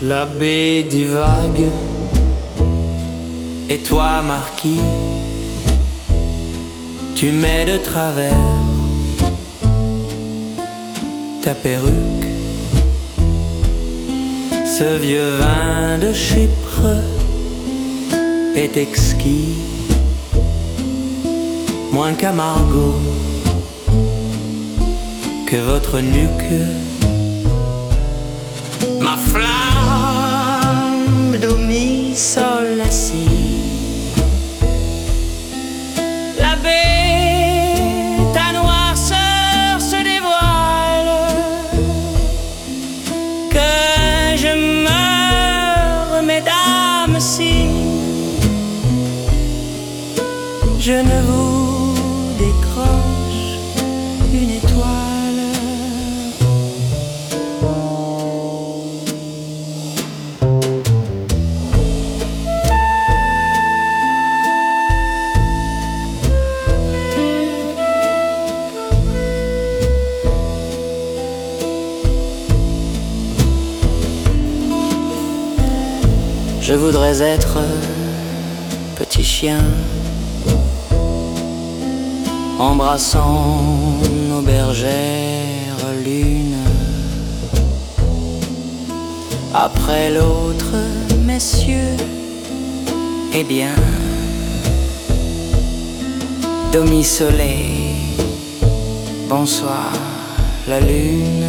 la baie divague. Et toi, marquis, tu mets de travers ta perruque. Ce vieux vin de Chypre est exquis, moins qu'à Margot, que votre nuque. Ma flamme do mi sol la si. La baie, ta noirceur se dévoile. Que je meure, mesdames, si je ne vous décroche une étoile. Je voudrais être petit chien, embrassant nos bergères l'une après l'autre, messieurs. Eh bien, demi-soleil, bonsoir la lune.